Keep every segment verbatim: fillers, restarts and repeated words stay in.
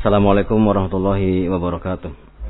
Assalamualaikum warahmatullahi wabarakatuh.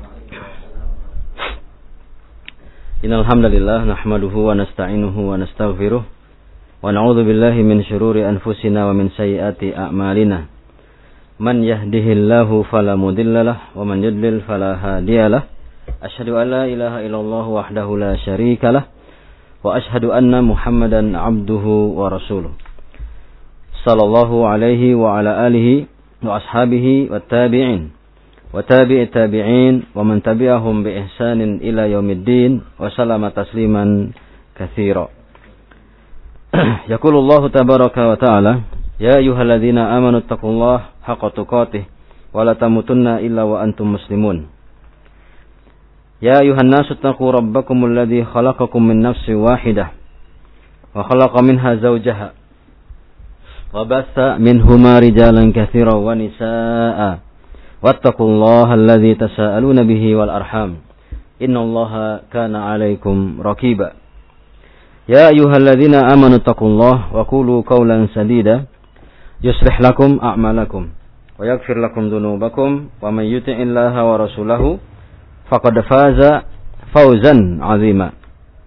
Innal hamdalillah nahmaduhu wa nasta'inuhu wa nastaghfiruh wa na'udzu billahi min shururi anfusina wa min sayyiati a'malina. Man yahdihillahu fala mudhillalah wa man yudlil fala hadiyalah. Asyhadu an la ilaha illallah wahdahu la syarikalah wa asyhadu anna Muhammadan 'abduhu wa rasuluh. Sallallahu alaihi wa ala alihi wa ashabihi wa tabi'in wa tabi'i tabi'in wa man tabi'ahum bi ihsanin ila yaumiddin wa sallama tasliman katsira. Yaqulullahu tabaraka wa ta'ala, ya ayyuhalladzina amanu taqullaha haqqa tuqatih wa la tamutunna illa wa antum muslimun. Ya ayuhan nasu taqu rabbakumul ladzi khalaqakum min nafsin wahidah wa khalaqa minha zawjaha wa batha minhuma rijalan katsiran wa nisaa'a wattaqullaha alladzi tasaaluna bihi wal arham innallaha kana 'alaikum raqiba. Ya ayyuhalladzina amanu taqullaha wa qulu qawlan sadida yuslih lakum a'malakum wa yaghfir lakum dhunubakum wa may yuti'illaha wa rasulahu faqad faza fawzan 'azima.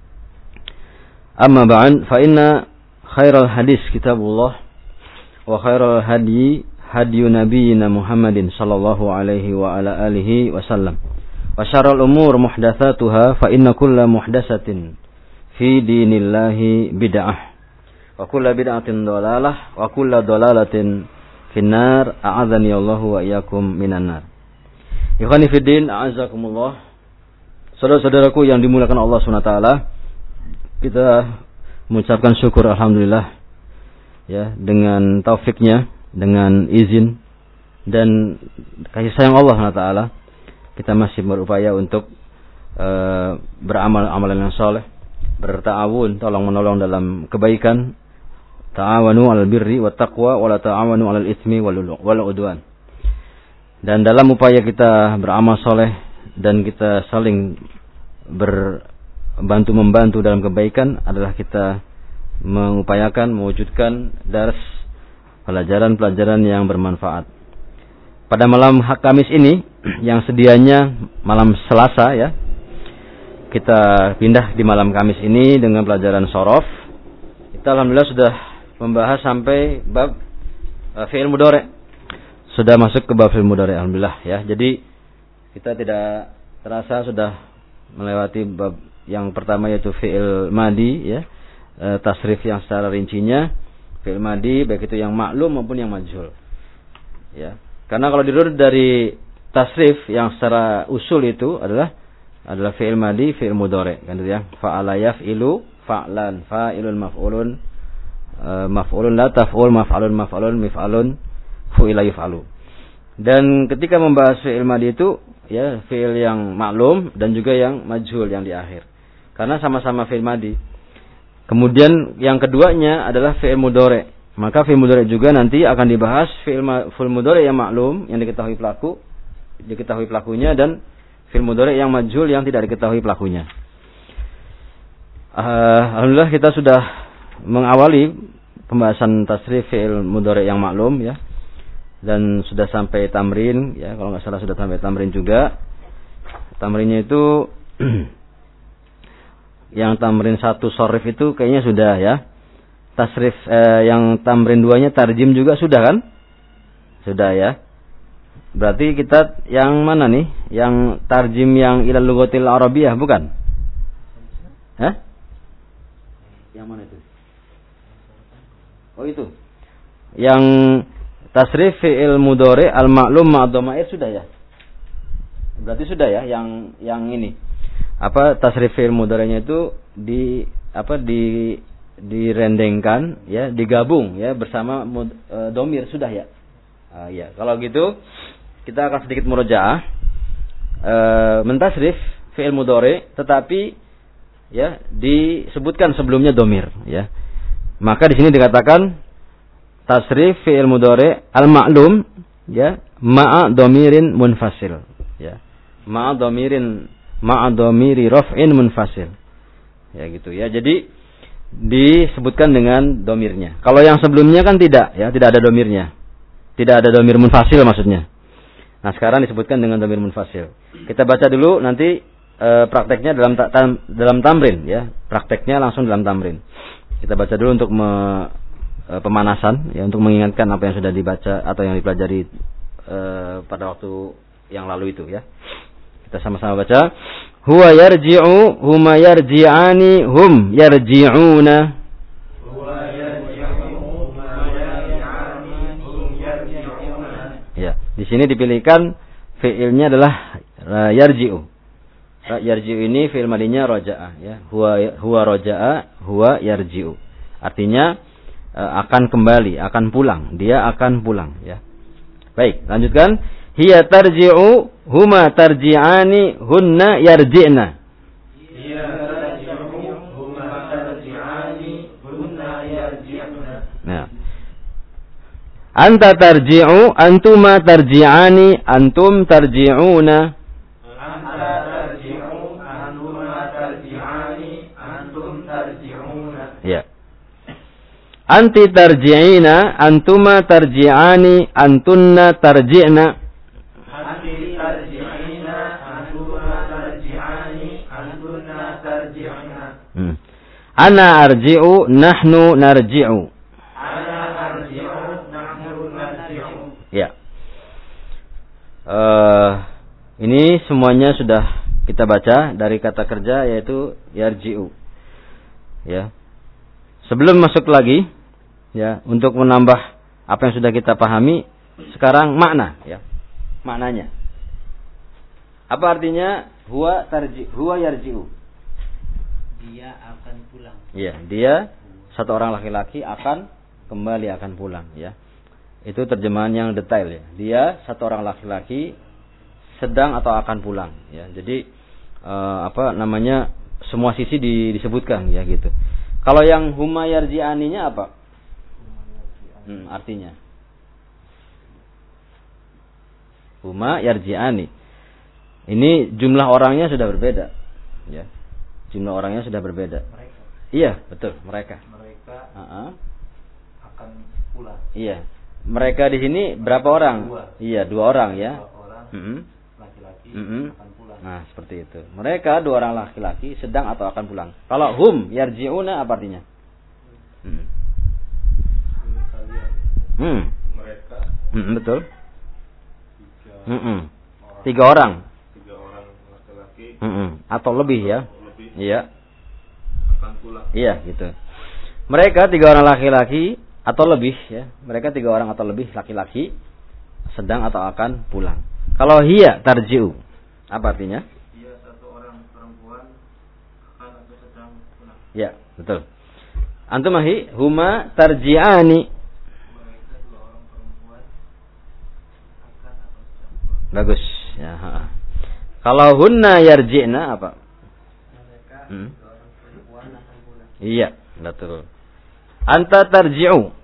Amma ba'd, fa inna khairal hadis kitabullah wa khairal hadyi hadyu nabiyyina Muhammadin sallallahu alaihi wa ala alihi wasallam wa syarrul umur muhdatsatuha fa inna kulla muhdatsatin fi dinillahi bid'ah wa kullu bid'atin dhalalah wa kullu dhalalatin finnar. A'adzani Allahu wa iyyakum minan nar. Ikhwani fid din, a'azzakumullah. Saudara-saudaraku yang dimuliakan Allah Subhanahu wa taala, kita mengucapkan syukur alhamdulillah ya, dengan taufiknya, dengan izin dan kasih sayang Allah Subhanahu wa taala, kita masih berupaya untuk uh, beramal amalan yang saleh, berta'awun, tolong menolong dalam kebaikan. Ta'awanu 'alal birri wat taqwa wa la ta'awanu 'alal itsmi wal 'udwan. Dan dalam upaya kita beramal soleh dan kita saling berbantu membantu dalam kebaikan adalah kita mengupayakan mewujudkan dars pelajaran-pelajaran yang bermanfaat. Pada malam Kamis ini yang sedianya malam Selasa ya, kita pindah di malam Kamis ini dengan pelajaran shorof. Kita alhamdulillah sudah membahas sampai bab uh, fi'il mudhari'. Sudah masuk ke bab fi'il mudhari' alhamdulillah ya. Jadi kita tidak terasa sudah melewati bab yang pertama yaitu fi'il madi ya. E, tasrif yang secara rincinya fi'il madi baik itu yang maklum maupun yang majhul. Ya. Karena kalau dirunut dari tasrif yang secara usul itu adalah adalah fi'il madi, fi'il mudhari' kan itu ya. Fa'ala yaf'ilu, fa'lan, fa'ilun maf'ulun, e, maf'ulun la taf'ul, maf'alun maf'alun, mif'alun, fu'ila yuf'alu. Dan ketika membahas fi'il madi itu ya fi'il yang maklum dan juga yang majhul yang di akhir. Karena sama-sama fi'il madi. Kemudian yang keduanya adalah fi'il mudhari'. Maka fi'il mudhari' juga nanti akan dibahas fi'il fi'il mudhari' yang maklum yang diketahui pelaku, diketahui pelakunya, dan fi'il mudhari' yang majhul yang tidak diketahui pelakunya. Uh, Alhamdulillah kita sudah mengawali pembahasan tasrif fi'il mudhari' yang maklum ya. Dan sudah sampai tamrin ya, kalau nggak salah sudah sampai tamrin juga. Tamrinnya itu yang tamrin satu sorif itu kayaknya sudah ya. Tasrif eh, yang tamrin duanya tarjim juga sudah kan? Sudah ya. Berarti kita yang mana nih? Yang tarjim yang ilal lughatil arabiyah bukan? Hah? Yang mana itu? Oh itu. Yang tasrif fi'il mudhari' al-ma'lum ma'dhamair sudah ya? Berarti sudah ya yang yang ini. Apa tasrif fi'il mudhari'nya itu di apa di direndengkan ya, digabung ya bersama mud, e, domir sudah ya. Uh, ya, kalau gitu kita akan sedikit murojaah e, mentasrif fi'il mudhari' tetapi ya disebutkan sebelumnya domir ya. Maka di sini dikatakan tasrif fi'il mudhari' al-ma'lum ya ma'a dhamirin munfasil ya. Ma'a dhamirin ma'a dhamiri raf'in munfasil. Ya gitu ya. Jadi disebutkan dengan domirnya. Kalau yang sebelumnya kan tidak ya, tidak ada domirnya. Tidak ada domir munfasil maksudnya. Nah, sekarang disebutkan dengan dhamir munfasil. Kita baca dulu nanti e, prakteknya dalam ta, tam, dalam tamrin ya. Prakteknya langsung dalam tamrin. Kita baca dulu untuk me, e, pemanasan ya, untuk mengingatkan apa yang sudah dibaca atau yang dipelajari e, pada waktu yang lalu itu ya. Kita sama-sama baca. Huwa yarji'u, huma yarji'ani, hum yarji'una. Ya, di sini dipilihkan fiilnya adalah uh, yarji'u. Uh, yarji'u ini fiil madinya roja'a ya. Huwa huwa roja'a, huwa yarji'u. Artinya uh, akan kembali, akan pulang. Dia akan pulang ya. Baik, lanjutkan. Hiya tarji'u, huma tarji'ani, hunna yarji'na. Hiya tarji'u, huma tarji'ani, hunna yarji'na. Nah. Anta tarji'u, antuma tarji'ani, antum tarji'una. Anta tarji'u, antuma tarji'ani, antum tarji'una. Ya. Anti tarji'ina, antuma tarji'ani, antunna tarji'na. Anti tarji'ina, antuma tarji'ani, antunna tarji'na. Hmm. Ana arji'u, nahnu narji'u. Ya, uh, ini semuanya sudah kita baca dari kata kerja yaitu yarji'u. Ya, sebelum masuk lagi, ya untuk menambah apa yang sudah kita pahami, sekarang makna, ya maknanya. Apa artinya huwa tarji, huwa yarji'u? Dia akan pulang. Ya, dia satu orang laki-laki akan kembali akan pulang. Ya. Itu terjemahan yang detail ya. Dia satu orang laki-laki sedang atau akan pulang ya. Jadi eh, apa namanya semua sisi di, disebutkan ya gitu. Kalau yang huma yarji'aninya apa? Hmm, artinya huma yarji'ani. Ini jumlah orangnya sudah berbeda ya. Jumlah orangnya sudah berbeda. Mereka. Iya, betul, mereka. Mereka uh-uh. akan pulang. Iya. Mereka di sini berapa orang? Dua. Iya, dua orang ya. Dua orang mm-hmm. laki-laki mm-hmm. akan pulang. Nah, seperti itu. Mereka dua orang laki-laki sedang atau akan pulang. Kalau hum yarji'una apa artinya? Hmm. Hmm. Mereka. Hmm, betul. Tiga, hmm. tiga orang. Tiga orang laki-laki. Hmm. Atau lebih ya. Lebih. Iya. Akan pulang. Iya, gitu. Mereka tiga orang laki-laki atau lebih ya, mereka tiga orang atau lebih laki-laki sedang atau akan pulang. Kalau hiya tarji'u, apa artinya? Hiya satu orang perempuan akan atau sedang pulang. Ya, betul. Antumahi huma tarji'ani. Mereka dua orang perempuan akan atau sedang pulang. Bagus. Ya. Ha. Kalau hunna yarji'na apa? Mereka hmm? dua orang perempuan akan pulang. Iya, betul. Anta tarji'u.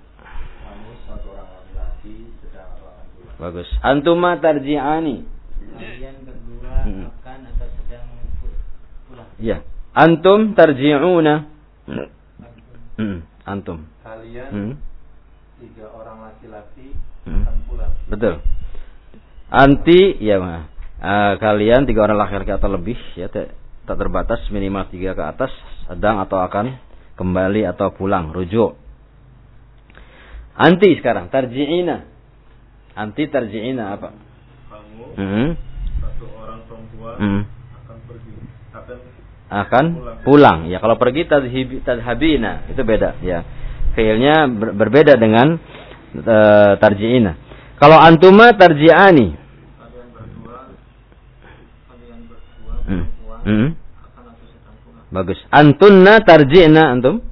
Bagus. Antuma tarji'ani. Kalian berdua hmm. akan atau sedang pulang. Iya. Antum tarji'una. Hmm. Antum. Kalian hmm. tiga orang laki-laki hmm. akan pulang. Betul. Anti ya mah. Uh, kalian tiga orang laki-laki atau lebih ya tak terbatas minimal tiga ke atas sedang atau akan kembali atau pulang rujuk. Anti sekarang tarji'ina. Anti tarji'ina apa? Kamu mm-hmm. satu orang perempuan mm. akan pergi akan akan pulang. pulang. Ya kalau pergi tadhib, tadhabina itu beda ya. Fiilnya ber, berbeda dengan uh, tarji'ina. Kalau antuma tarji'ani. Kalian berdua kalian berdua perempuan mm. akan atau sedang pulang. Bagus. Antunna tarji'na antum?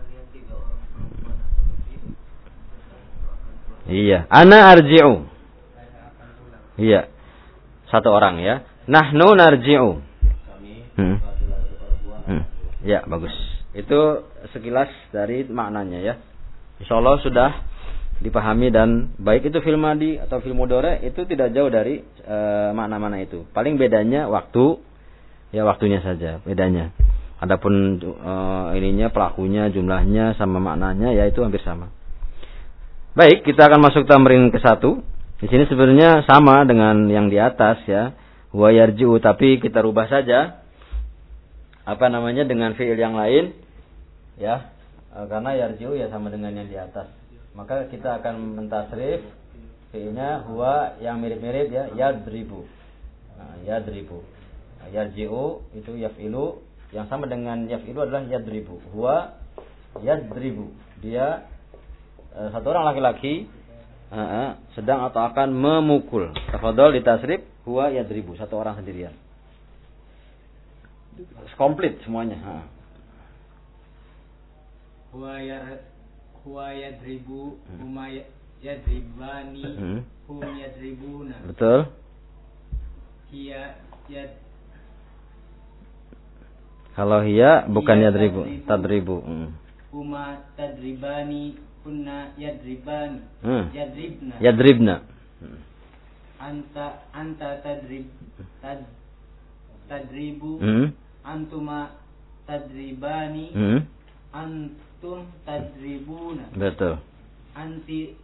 Iya, ana arji'u. Iya. Satu orang ya. Nahnu narji'u. Hmm. Hmm. Ya, bagus. Itu sekilas dari maknanya ya. Insyaallah sudah dipahami dan baik itu fil madi atau fil mudhari itu tidak jauh dari e, makna-makna itu. Paling bedanya waktu ya waktunya saja bedanya. Adapun e, ininya pelakunya, jumlahnya sama maknanya ya itu hampir sama. Baik, kita akan masuk tamrin ke satu. Di sini sebenarnya sama dengan yang di atas ya. Huwa yarji'u, tapi kita rubah saja apa namanya dengan fiil yang lain ya. E, karena yarji'u ya sama dengan yang di atas. Maka kita akan mentasrif fiilnya huwa yang mirip-mirip ya, yadribu. Nah, yadribu. Nah, yarji'u itu yaf'ilu, yang sama dengan yaf'ilu adalah yadribu. Huwa yadribu. Dia e, satu orang laki-laki e, e, sedang atau akan memukul. Tafadhol ditasrif huwa yadribu, satu orang sendirian. Komplit semuanya. Ha. Huwa yar huwa yadribu, huma yadribani, hmm. hum yadribuna. Betul. Hiya yad Kalau hiya bukan hiya yadribu, tadribu. tadribu. Hmm. Huma tadribani, kunna yadribani. Hmm. Yadribna. Yadribna. Hmm. Anta anta tadrib tad tadribu. Hmm. Antuma tadribani. Hmm. Antum tadribuna. Betul. Anti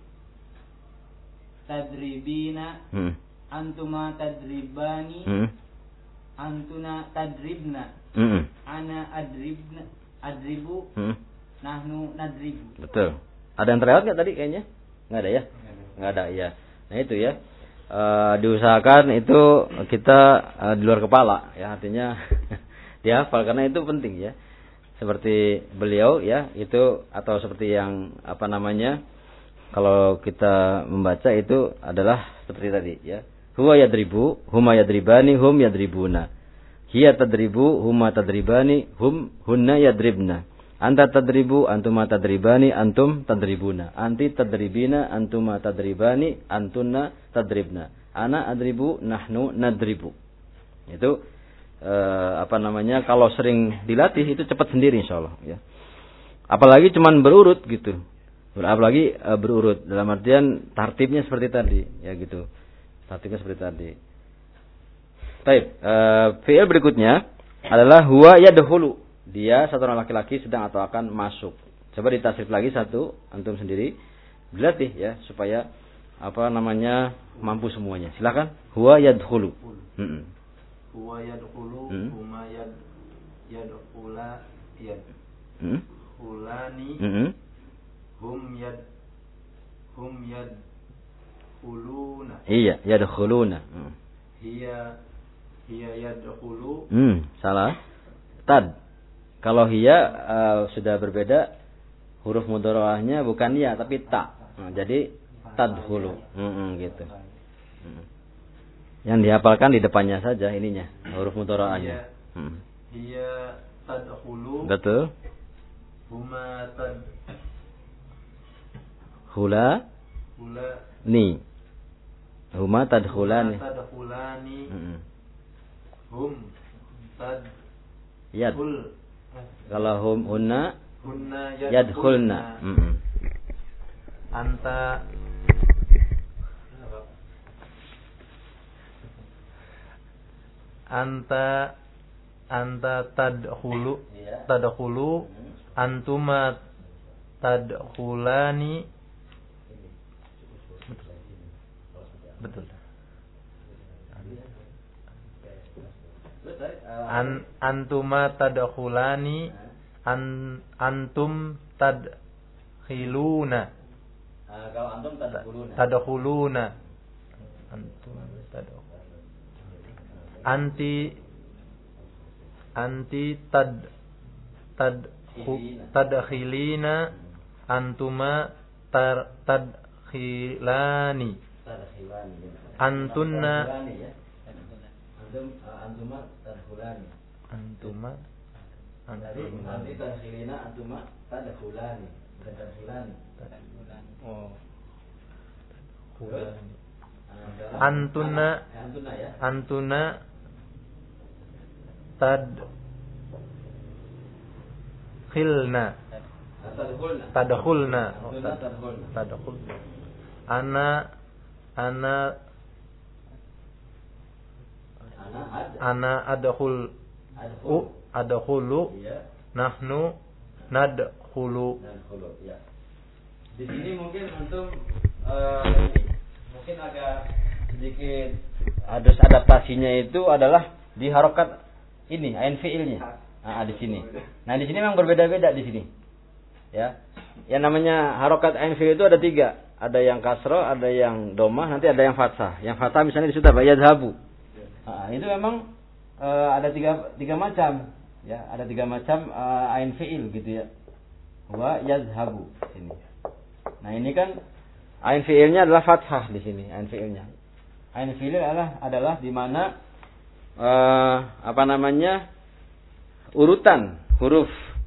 tadribina. Hmm. Antuma tadribani. Hmm. Antuna tadribna. Hmm. Ana adribna adribu. Hmm. Nahnu nadribu. Betul. Ada yang terlewat nggak tadi kayaknya? Nggak ada ya? Nggak ada ya. Nah itu ya. E, diusahakan itu kita e, di luar kepala ya, artinya dihafal karena itu penting ya. Seperti beliau ya, itu atau seperti yang apa namanya? Kalau kita membaca itu adalah seperti tadi ya. Huwa yadribu, huma yadribani, hum yadribuna. Hiya tadribu, huma tadribani, hum hunna yadribna. Anta tadribu, antuma tadribani, antum tadribuna. Anti tadribina, antuma tadribani, antunna tadribna. Ana adribu, nahnu nadribu. Itu eh, apa namanya? Kalau sering dilatih itu cepat sendiri insyaallah ya. Apalagi cuman berurut gitu. Apalagi e, berurut dalam artian tartibnya seperti tadi ya gitu. Tartibnya seperti tadi. Baik, e, fi'il berikutnya adalah huwa yadkhulu. Dia satu orang laki-laki sedang atau akan masuk. Coba ditasrif lagi satu antum sendiri. Dilatih ya supaya apa namanya mampu semuanya. Silakan. Huwa yadkhulu. Heeh. Huwa yadkhulu, huma yad yadkhula yad. Heeh. Hulani. Heeh. Hum yad hum yad khuluna. Iya, yadkhuluna. Hmm. Hiya hiya yadkhulu. Hmm, salah. Tad. Kalau hiya uh, sudah berbeda, huruf mudhara'ahnya bukan ya tapi ta. Nah, jadi tadkhulu. Hmm, gitu. Hmm. Yang dihafalkan di depannya saja ininya, huruf mudhara'ahnya. Hmm. Hiya tadkhulu. Betul. Huma tad Hula Hula ni. Huma tadkhulani. Huma tadkhulani. Mm-hmm. Hum tad Yad. Hul. Kalau hum hunna Hunna yadkhulna. Mm-hmm. Anta Anta Anta tadkhulu tadkhulu antuma tadkhulani. Betul. An antuma tadkhulani an antum tadkhiluna. Uh, kalau antum tadkhuluna. Tadkhuluna. Antum tadkhuluna. Anti anti tad tad tadkhilina antuma tar tadkhilani. Antunna antum antuma tadkhulani. Antuma antuma tadkhilina antuma tadkhulani. Bukan tadkhilani. Oh. Antuna antuna ya. Antuna tad khilna tadkhulna tadkhulna tadkhulna tadkhulna ana ana ana adkhul u adkhulu nahnu nadkhulu. Nadkhulu ya. Di sini mungkin antum uh, mungkin agak sedikit harus adaptasinya itu adalah di harokat ini ain fiilnya. Nah, di sini. Nah, di sini memang berbeda-beda di sini. Ya. Yang namanya harokat ain fiil itu ada tiga. Ada yang kasroh, ada yang domah, nanti ada yang fathah. Yang fathah misalnya di situ apa? Yadhabu. Nah, itu memang e, ada tiga tiga macam. Ya, ada tiga macam e, ain fiil gitu ya. Wa yadhabu ini. Nah, ini kan ain fiilnya adalah fathah di sini, ain fiilnya. Ain fiil adalah adalah di mana uh, apa namanya? Urutan huruf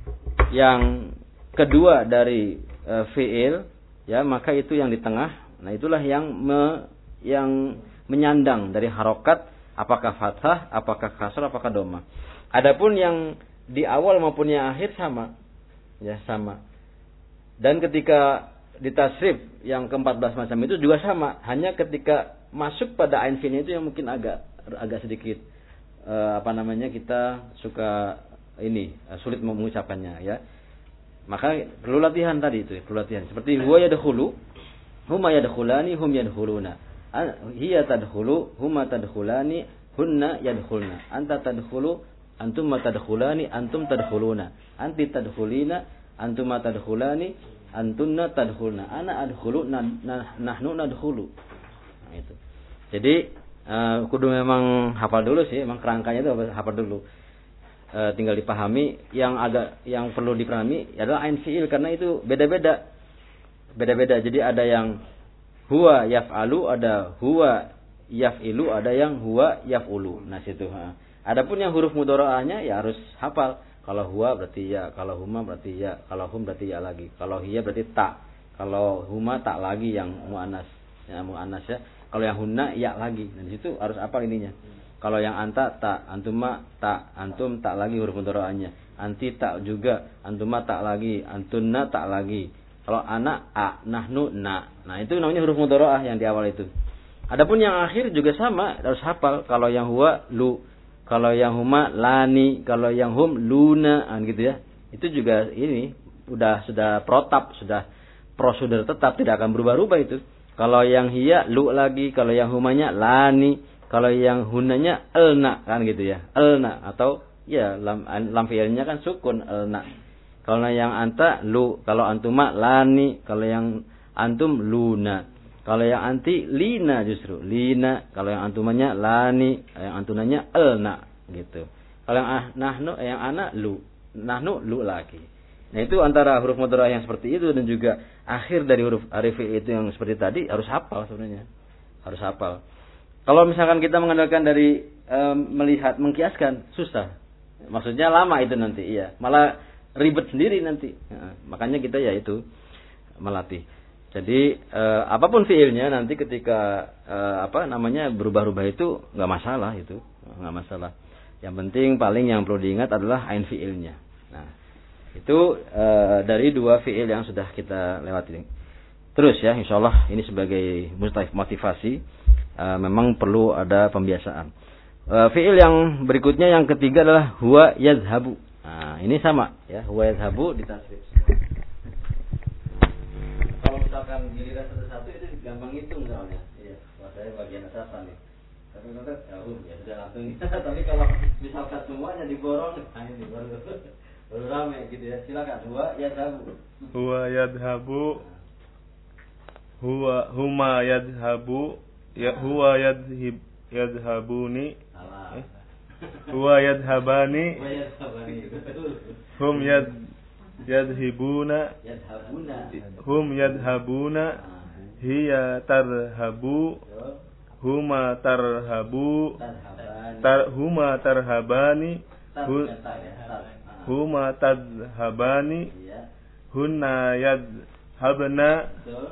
yang kedua dari uh, fiil, ya, maka itu yang di tengah. Nah, itulah yang me, yang menyandang dari harokat, apakah fathah, apakah kasrah, apakah dhamma. Adapun yang di awal maupun yang akhir sama. Ya, sama. Dan ketika di tasrif yang ke empat belas macam itu juga sama, hanya ketika masuk pada ain fiilnya itu yang mungkin agak agak sedikit uh, apa namanya kita suka ini uh, sulit mengucapkannya, ya. Maka perlu latihan tadi itu, perlu latihan. Seperti huwa yadkhulu, huma yadkhulani, hum yadkhuluna. Hiya tadkhulu, huma tadkhulani, hunna yadkhulna. Anta tadkhulu, antum tadkhulani, antum tadkhuluna. Anti tadkhulina, antum tadkhulani, antunna tadkhulna. Ana adkhulu, nah, nahnu nadkhulu. Nah, itu. Jadi uh, kudu memang hafal dulu sih, memang kerangkanya itu hafal dulu. Uh, tinggal dipahami. Yang agak yang perlu dipahami adalah ain fiil karena itu beda-beda. Beda-beda. Jadi ada yang huwa yaf'alu, ada huwa yaf'ilu, ada yang huwa yaf'ulu. Nah, situ. Ha. Adapun yang huruf mudharaahnya ya harus hafal. Kalau huwa berarti ya, kalau huma berarti ya, kalau hum berarti ya lagi. Kalau hiya berarti tak. Kalau huma tak lagi yang muannas. Ya muannas ya. Kalau yang hunna ya lagi. Dan di situ harus apa ininya. Kalau yang anta tak, antuma tak, antum tak lagi huruf mudharaahnya. Anti tak juga, antuma tak lagi, antunna tak lagi. Kalau anak a, nahnu na. Nah, itu namanya huruf mudharaah yang di awal itu. Adapun yang akhir juga sama, harus hafal. Kalau yang huwa lu, kalau yang huma lani, kalau yang hum luna, gitu ya. Itu juga ini udah sudah protap, sudah prosedur tetap, tidak akan berubah-ubah itu. Kalau yang hiya lu lagi, kalau yang humanya lani, kalau yang hunanya elna, kan gitu ya. Elna atau ya lam lam fi'ilnya kan sukun elna. Kalau yang anta lu, kalau antuma lani, kalau yang antum luna. Kalau yang anti lina justru lina, kalau yang antumanya lani, yang antunanya elna gitu. Kalau yang ah, nahnu yang anak lu, nahnu lu lagi. Nah, itu antara huruf mudharaah yang seperti itu dan juga akhir dari huruf arif itu yang seperti tadi harus hafal sebenarnya. Harus hafal. Kalau misalkan kita mengandalkan dari um, melihat mengkiaskan susah. Maksudnya lama itu nanti, iya. Malah ribet sendiri nanti. Ya, makanya kita ya itu melatih. Jadi eh, apapun fiilnya nanti ketika eh, apa namanya berubah-ubah itu nggak masalah itu, nggak masalah. Yang penting paling yang perlu diingat adalah ain fiilnya. Nah, itu eh, dari dua fiil yang sudah kita lewati. Terus ya, insyaallah ini sebagai motivasi eh, memang perlu ada pembiasaan. Eh, fiil yang berikutnya yang ketiga adalah huwa yadhhabu. Nah, ini sama ya, huwa yadhhabu ditasrif. Kalau misalkan giliran satu-satu itu gampang hitung soalnya. Iya, kalau saya bagian atasan nih. Tapi kalau ya, uh, ya sudah langsung. Tapi kalau misalkan semuanya diborong, nah ini baru baru rame gitu ya. Silakan. Huwa yadhabu. Huwa yadhabu. Huwa huma yadhabu. Ya huwa yadhib yadhabuni. Salah. Eh? Huwa yadhabani. Huwa yadhabani. Hum yad yadhibuna yadhabuna hum yadhabuna hiya tarhabu huma tarhabu tar huma tarhabani huma tadhabani hunna yadhabna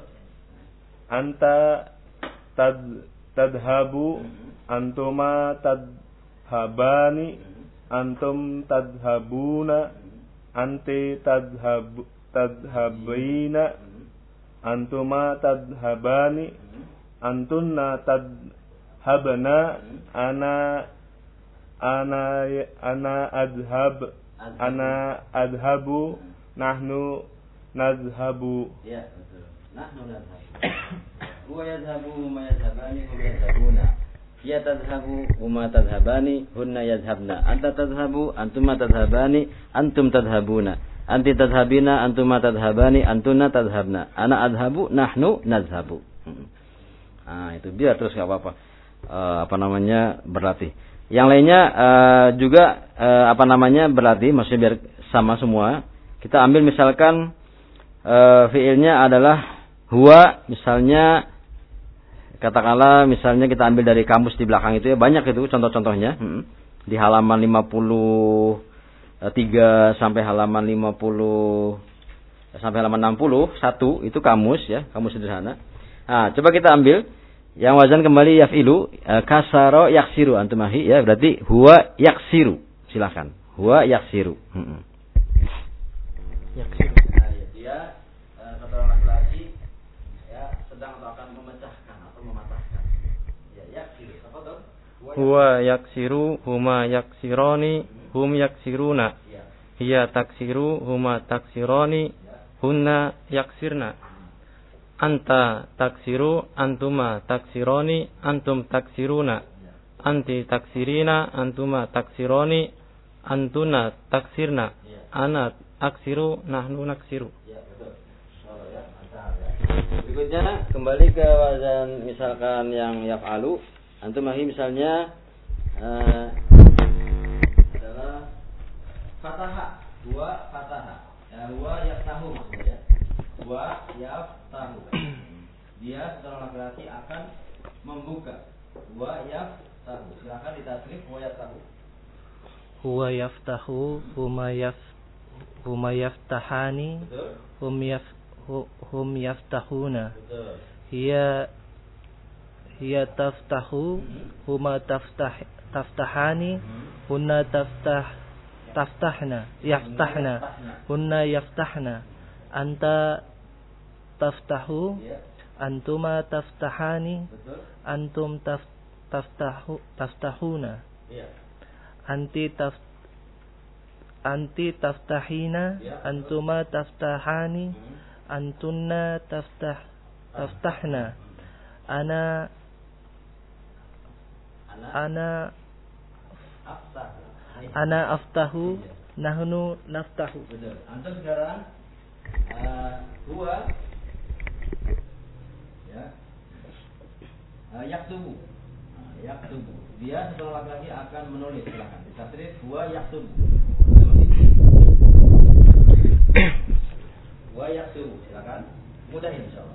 anta tad tadhabu antuma tadhabani antum tadhabuna anti tadhab tadhabina antuma tadhabani antunna tadhabna ana ana ana adhab ana adhabu nahnu nadhhabu. Ya, betul. Nahnu nadhhabu. huwa yadhhabu huma yadhhabani hum yadhhabuna. Hiya tadhhabu huma tadhhabani hunna yadhhabna. Anta tadhhabu antuma tadhhabani antum tadhhabuna. Anti tadhhabina antuma tadhhabani antuna tadhhabna. Ana adhhabu nahnu nadhhabu. Nah, itu biar terus enggak apa-apa. Uh, apa namanya berlatih. Yang lainnya uh, juga uh, apa namanya berlatih, maksudnya biar sama semua. Kita ambil misalkan uh, fiilnya adalah huwa, misalnya katakanlah misalnya kita ambil dari kamus di belakang itu ya, banyak itu contoh-contohnya. Hmm. Di halaman lima puluh tiga sampai halaman lima puluh sampai halaman enam puluh satu itu kamus ya, kamus sederhana. Nah, coba kita ambil yang wazan kembali yaf'ilu, uh, kasaro yaksiru antumahi ya, berarti huwa yaksiru. Silakan. Huwa yaksiru. Heeh. Yaksiru. Nah, ya, dia uh, kata laki-laki ya sedang atau akan memecahkan atau mematahkan. Ya, yaksiru. Apa tuh? Huwa yaksiru huma yaksironi hum yaksiruna. Ya. Hiya taksiru huma taksironi hunna yaksirna. Anta taksiru antuma taksironi antum taksiruna. Anti taksirina antuma taksironi antuna taksirna. Ana aksiru nahnu naksiru. Ya, betul. Oh, ya, mantap ya. Berikutnya kembali ke wazan misalkan yang yaf'alu. Antum ahi misalnya uh, adalah fataha, huwa fataha. Ya, huwa yaftahu maksudnya. Huwa yaftahu. Dia seorang laki-laki akan membuka. Huwa yaftahu. Silakan ditasrif huwa yaftahu. Huwa yaftahu huma yaf huma yaftahani hum yaf hum yaftahuna. Betul. Hiya hiya taftahu huma taftah taftahani hunna taftah taftahna yaftahna hunna yaftahna. Anta taftahu antuma taftahani antum taf, taftahu taftahuna. Anti taf anti taftahina antuma taftahani antunna taftah taftahna. Ana ana ana aftahu nahnu naftahu. Betul. Antum sekarang uh, huwa ya uh, yaktubu. Uh, yaktubu. Dia setelah laki-laki akan menulis. Silakan ditasrif huwa yaktubu. Huwa yaktubu. Silakan. Mudah insyaallah.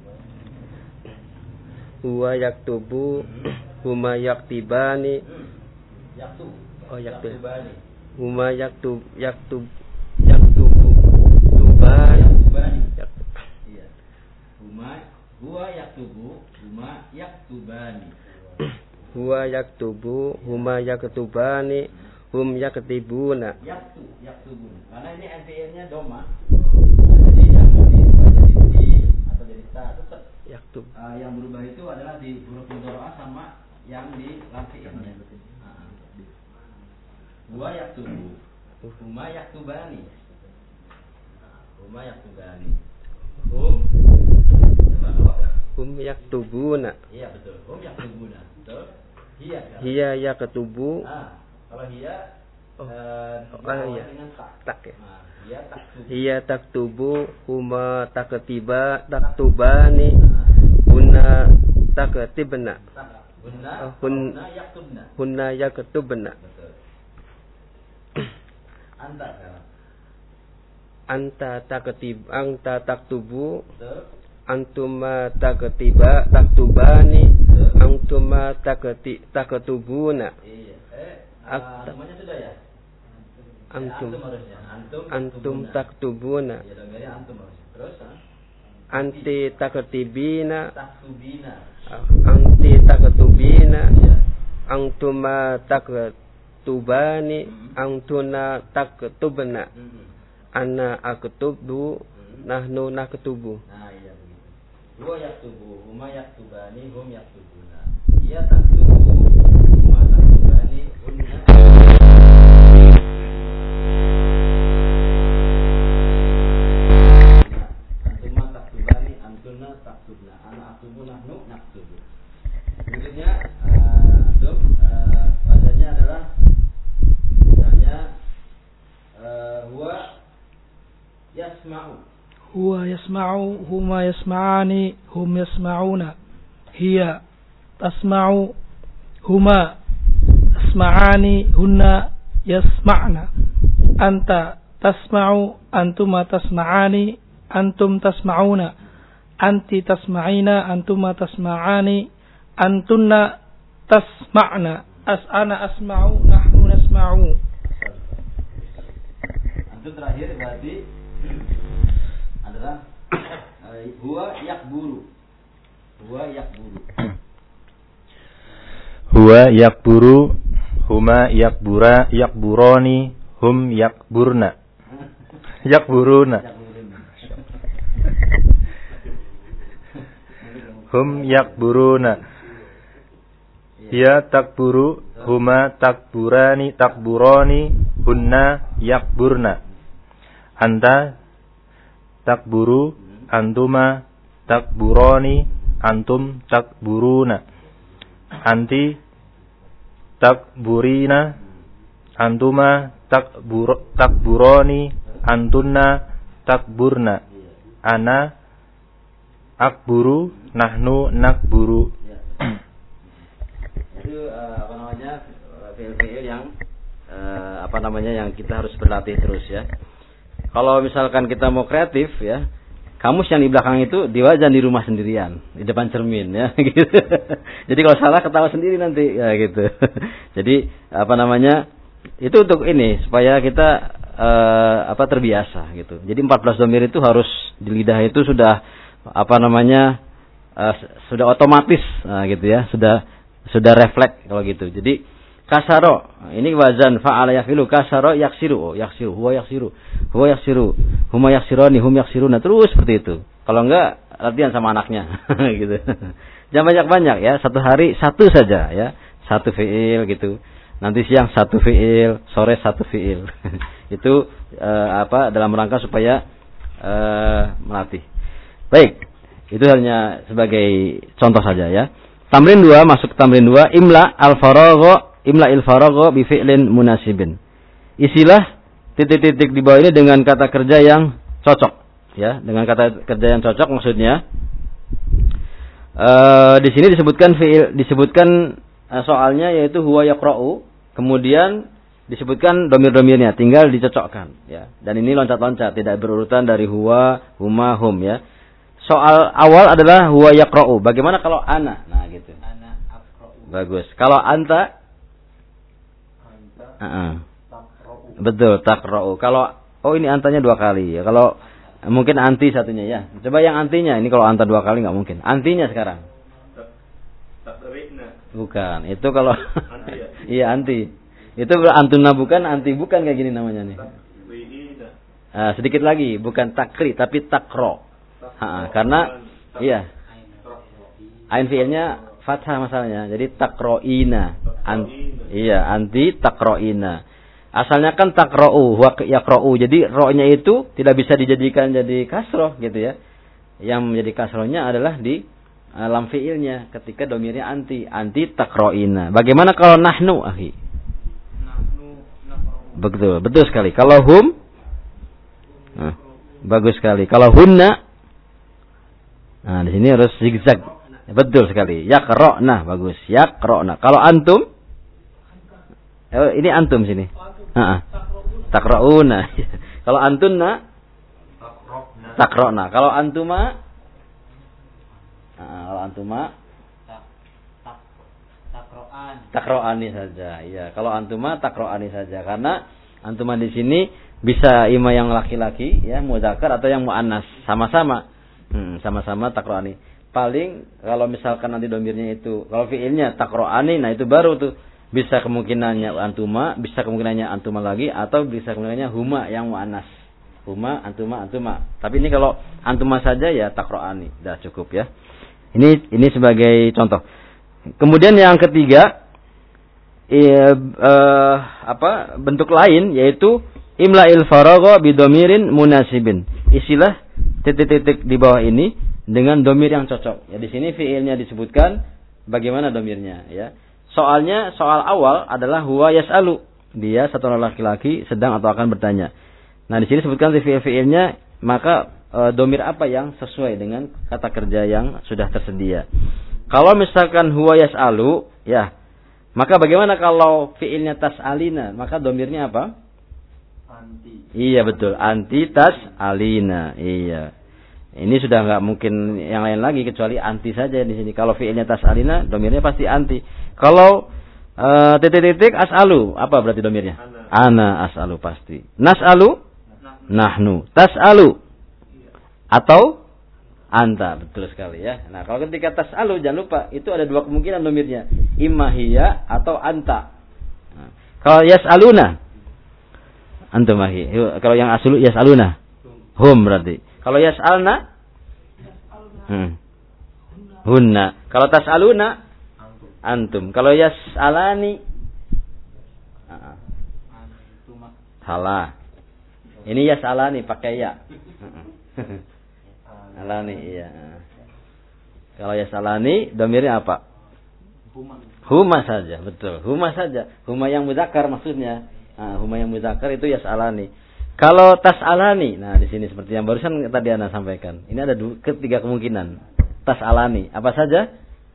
Huwa yaktubu huma yaktibani. Yaktub. Oh, yaktub. Yaktubani. Huma yaktub yaktub yaktubu tubani. Yaktubani. Iya. Huma huwa yaktubu huma yaktubani. Huwa yaktubu huma yaktubani hum yaktibuna. Yaktu yaktubun. Karena ini N P L-nya doma. Jadi jangan dibaca jadi di atau jadi ta, tetap Yaktub. Uh, yang berubah itu adalah di huruf mudhari'ah sama yang di lam fi'ilnya. Huwa yaktubu, huma yaktubani. Huma yaktubani. Hum Hum yaktubuna. Iya betul. Hum yaktubuna. Betul. Hiya. Hiya yaktubu. Ah, kalau hiya Oh, uh, oh iya. dengan tak. Tak ya. Nah, hiya taktubu. Hiya taktubu huma taktiba taktubani hunna taktibna. Hunna Oh, hun- hunna yaktubna. Hunna yaktubna. Betul. Anta sekarang. Anta taktib anta taktubu Betul. antuma taktiba taktubani antuma takti taktubuna. Iya. Eh, Ak- uh, semuanya sudah ya? Antum Ya, antum harusnya. Antum antum taktubuna. taktubuna. Ya, dong, ya, antum harusnya. Terus, ha? Anti taktibina. Taktubina. Anti taktubina. Ya. Antuma taktubani antuna taktubna. Hmm. Ana aktubu nahnu naktubu. Nah, iya begitu. Huwa yaktubu, huma yaktubani, hum yaktubuna. Ia taktubu, huma taktubani, hunna. Antuma taktubani, antuna taktubna. Ana aktubu, nahnu huwa yasma'u huma yasma'ani hum yasma'una. Hiya tasma'u huma yasma'ani hunna yasma'na. Anta tasma'u antuma tasma'ani antum tasma'una. Anti tasma'ina antuma tasma'ani antunna tasma'na. As'ana asma'u nahnu nasma'u. Antum terakhir berarti adalah huwa yakburu. Huwa yakburu. Huwa yakburu, huma yakbura, yakburoni, hum yakburna. Yakburuna. Hum yakburuna. Ya takburu, huma takburani, takburoni, hunna yakburna. Anta takburu, antuma takburoni, antum takburuna. Anti takburina, antuma takbur takburoni, antunna takburna. Ana akburu, nahnu nakburu. Itu uh, apa namanya fiil-fiil yang uh, apa namanya yang kita harus berlatih terus ya. Kalau misalkan kita mau kreatif ya, kamus yang di belakang itu diwajan di rumah sendirian, di depan cermin ya gitu. Jadi kalau salah ketawa sendiri nanti ya gitu. Jadi apa namanya? Itu untuk ini supaya kita uh, apa terbiasa gitu. Jadi empat belas dhamir itu harus di lidah itu sudah apa namanya? Uh, sudah otomatis nah, gitu ya, sudah sudah refleks kalau gitu. Jadi kasaro ini wazan fa'ala yafilu, kasaro yaksiru, oh, yaksiru, huwa yaksiru, huwa yaksiru, huma yaksironi, hum yaksiruna, terus seperti itu. Kalau enggak latihan sama anaknya gitu. Jangan banyak-banyak ya, satu hari satu saja ya, satu fiil gitu. Nanti siang satu fiil, sore satu fiil. Itu uh, apa dalam rangka supaya uh, melatih. Baik. Itu hanya sebagai contoh saja ya. Tamrin dua, masuk tamrin dua, imla al-faragha, imla il-faragha bi fi'lin munasibin. Isilah titik-titik di bawah ini dengan kata kerja yang cocok ya, dengan kata kerja yang cocok maksudnya. E, di sini disebutkan fi'il, disebutkan e, soalnya yaitu huwa yaqra'u, kemudian disebutkan domir-domirnya, tinggal dicocokkan ya. Dan ini loncat-loncat, tidak berurutan dari huwa, huma, hum ya. Soal awal adalah huwa yaqra'u. Bagaimana kalau ana? Nah, gitu. Ana aqra'u. Bagus. Kalau anta? Anta Uh-uh. takra'u. Betul, taqra'u. Kalau oh ini antanya dua kali ya. Kalau mungkin anti satunya ya. Coba yang antinya. Ini kalau anta dua kali nggak mungkin. Antinya sekarang. Takrina. Bukan. Itu kalau Anti ya? iya anti. Itu antuna bukan, anti bukan kayak gini namanya nih. Takrina. Uh, sedikit lagi, bukan takri tapi takro. Ha, karena iya ain fiilnya fathah masalahnya. Jadi takroina. An, iya, anti takroina. Asalnya kan takrou wa yaqra'u. Jadi ro-nya itu tidak bisa dijadikan jadi kasroh gitu ya. Yang menjadi kasrohnya adalah di uh, lam fiilnya ketika domirnya anti, anti takroina. Bagaimana kalau nahnu, akhi? Nahnu naqra'u. Betul, betul sekali. Kalau hum nah, bagus sekali. Kalau hunna, nah, di sini harus zigzag. Betul sekali. Yaqra'na, bagus. Yaqra'na. Kalau antum, eh, ini antum sini. Heeh. Taqra'una. Kalau antunna, taqra'na. Kalau antuma, nah, kalau antuma, Takro'an. taqra'ani saja. Iya, kalau antuma taqra'ani saja karena antuma di sini bisa ima yang laki-laki ya, muzakkar atau yang muannas, sama-sama. Hmm, sama-sama takroani. Paling kalau misalkan nanti domirnya itu, kalau fiilnya takroani, nah itu baru tuh bisa kemungkinannya antuma, bisa kemungkinannya antuma lagi, atau bisa kemungkinannya huma yang muannas. Huma, antuma, antuma. Tapi ini kalau antuma saja ya takroani, dah cukup ya. Ini ini sebagai contoh. Kemudian yang ketiga, eh, eh, apa bentuk lain yaitu imla'il faragha bidomirin munasibin. Isilah titik-titik di bawah ini dengan domir yang cocok. Ya di sini fiilnya disebutkan bagaimana domirnya ya. Soalnya soal awal adalah huwa yas'alu. Dia satu orang laki-laki sedang atau akan bertanya. Nah, di sini disebutkan fiil-fiilnya, maka e, domir apa yang sesuai dengan kata kerja yang sudah tersedia. Kalau misalkan huwa yas'alu, ya, maka bagaimana kalau fiilnya tas'alina? Maka domirnya apa? Anti. Iya betul, anti tas'alina. Iya. Ini sudah nggak mungkin yang lain lagi kecuali anti saja di sini. Kalau fiilnya tas'alina, domirnya pasti anti. Kalau uh, titik-titik as'alu, apa berarti domirnya? Ana. Ana as'alu pasti. Nas'alu? Nahnu. Tas'alu? Atau anta, betul sekali ya. Nah, kalau ketika tas'alu jangan lupa itu ada dua kemungkinan domirnya, imma hiya atau anta. Nah, kalau yas'aluna, antum ahi. Kalau yang aslu yas'aluna, hum berarti. Kalau yas'alna, hmm. hunna. Kalau tas'aluna, antum. Kalau yas'alani, salah. Ini yas'alani pakai ya. Alani, iya. Kalau yas'alani, domirnya apa? Huma. Huma saja, betul. Huma saja. Huma yang mudzakkar maksudnya. Nah, huma yang mudzakkar itu yas'alani. Kalau tas'alani, nah di sini seperti yang barusan tadi Ana sampaikan. Ini ada dua, ketiga kemungkinan. Tas'alani, apa saja?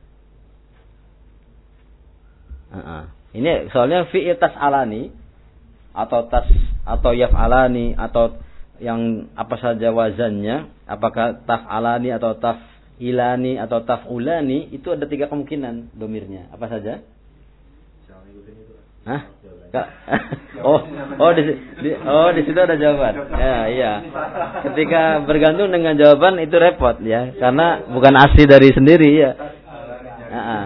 Uh-uh. Ini soalnya fi'il tas'alani atau tas atau yaf'alani atau yang apa saja wazannya, apakah taf'alani atau taf'ilani atau taf'ulani, itu ada tiga kemungkinan domirnya. Apa saja? Hah? oh, oh di, di oh di situ ada jawaban. Ya, iya. Ketika bergantung dengan jawaban itu repot ya, karena bukan asli dari sendiri ya. Heeh.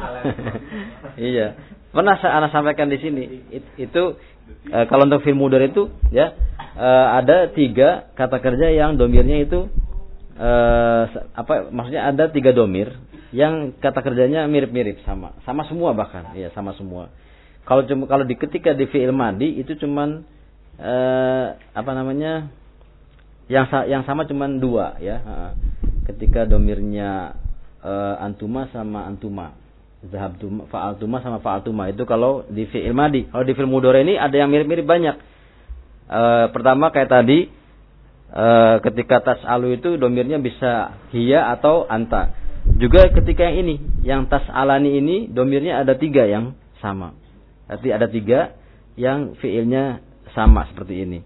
Iya. Pernah saya anak sampaikan di sini. It, itu e, kalau untuk fi'il mudhari itu ya e, ada tiga kata kerja yang domirnya itu e, apa maksudnya ada tiga domir yang kata kerjanya mirip-mirip sama, sama semua bahkan, ya sama semua. Kalau cuma kalau di ketika di fi'il madi itu cuman eh, apa namanya yang yang sama cuman dua ya. Ketika domirnya eh, antuma sama antuma, zahabtuma, fa'altuma sama fa'altuma, itu kalau di fi'il madi. Kalau di fi'il mudhari ini ada yang mirip-mirip banyak. Eh, pertama kayak tadi eh, ketika tas'alu itu domirnya bisa hiya atau anta. Juga ketika yang ini, yang tas'alani ini domirnya ada tiga yang sama. Berarti ada tiga yang fiilnya sama seperti ini.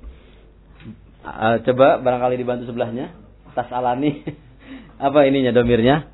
Uh, coba barangkali dibantu sebelahnya. Tas'alani. Apa ininya domirnya?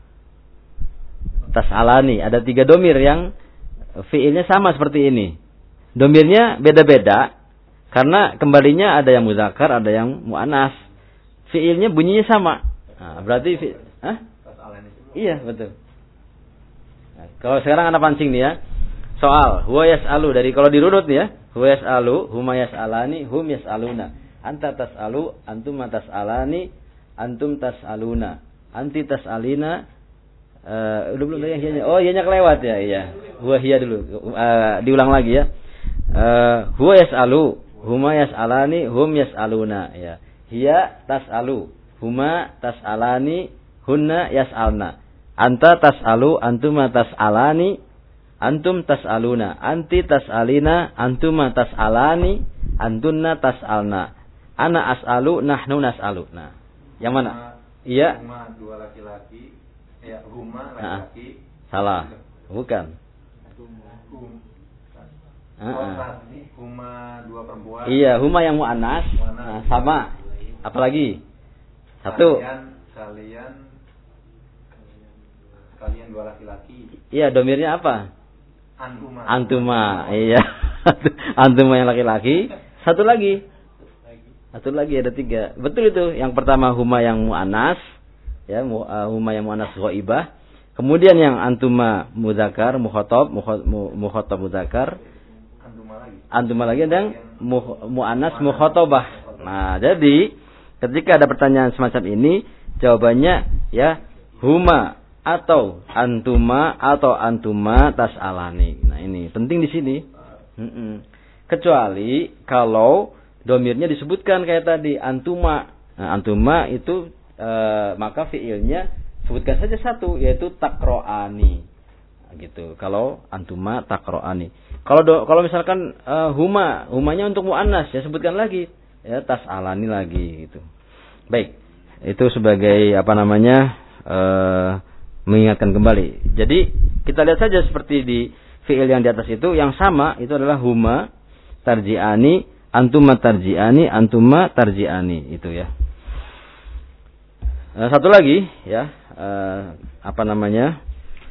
Tas'alani. Ada tiga domir yang fiilnya sama seperti ini. Domirnya beda-beda. Karena kembalinya ada yang mudzakkar, ada yang mu'annas. Fiilnya bunyinya sama. Nah, berarti fi- Hah? Iya, betul. Nah, kalau sekarang Anda pancing nih ya. Soal huwa yas'alu, dari kalau dirunut nih ya, huwa yas'alu, huma yas'alani, hum yas'aluna. Anta tas'alu, antum tas'alani, antum tas'aluna. Anti tas'alina. Uh, udah belum tadi yang hiyanya. Oh, hiyanya kelewat ya, iya. Huwa hiya dulu. Uh, diulang lagi ya. Uh, huwa yas'alu, huma yas'alani, hum yas'aluna, ya. Hiya tas'alu, huma tas'alani, hunna yas'alna. Anta tas'alu, antuma tas'alani, antum tas'aluna, anti tas'alina, antuma tas'alani, antunna tas'alna. Ana as'alu, nahnu nas'alu. Nah, yang mana? Huma, iya. Huma dua laki-laki, ya huma laki-laki. Nah, salah, bukan. Hum, Uh-uh. huma dua perempuan. Iya, huma yang mu'annas. Nah, sama. Apalagi? Satu. Kalian, kalian, kalian dua laki-laki. Iya, domirnya apa? Antuma. Antuma, iya. Antuma yang laki-laki. Satu lagi. Satu lagi ada tiga. Betul itu. Yang pertama huma yang mu'annas, ya, mu, uh, huma yang mu'annas ghaibah. Kemudian yang antuma mudzakkar, mukhatab, mukhatab mudzakkar. Antuma lagi. Antuma lagi dan mu, mu'annas mukhatabah. Nah, jadi ketika ada pertanyaan semacam ini, jawabannya ya huma atau antuma atau antuma tas'alani. Nah, ini penting di sini. Mm-mm. Kecuali kalau domirnya disebutkan kayak tadi antuma. Nah, antuma itu e, maka fiilnya sebutkan saja satu, yaitu takroani. Nah, gitu. Kalau antuma takroani. Kalau do, kalau misalkan e, huma, humanya untuk muannas ya sebutkan lagi ya tas'alani lagi gitu. Baik. Itu sebagai apa namanya? Uh, mengingatkan kembali. Jadi kita lihat saja seperti di fi'il yang di atas itu, yang sama itu adalah huma tarji'ani, antuma tarji'ani, antuma tarji'ani, itu ya. Uh, satu lagi ya, uh, apa namanya?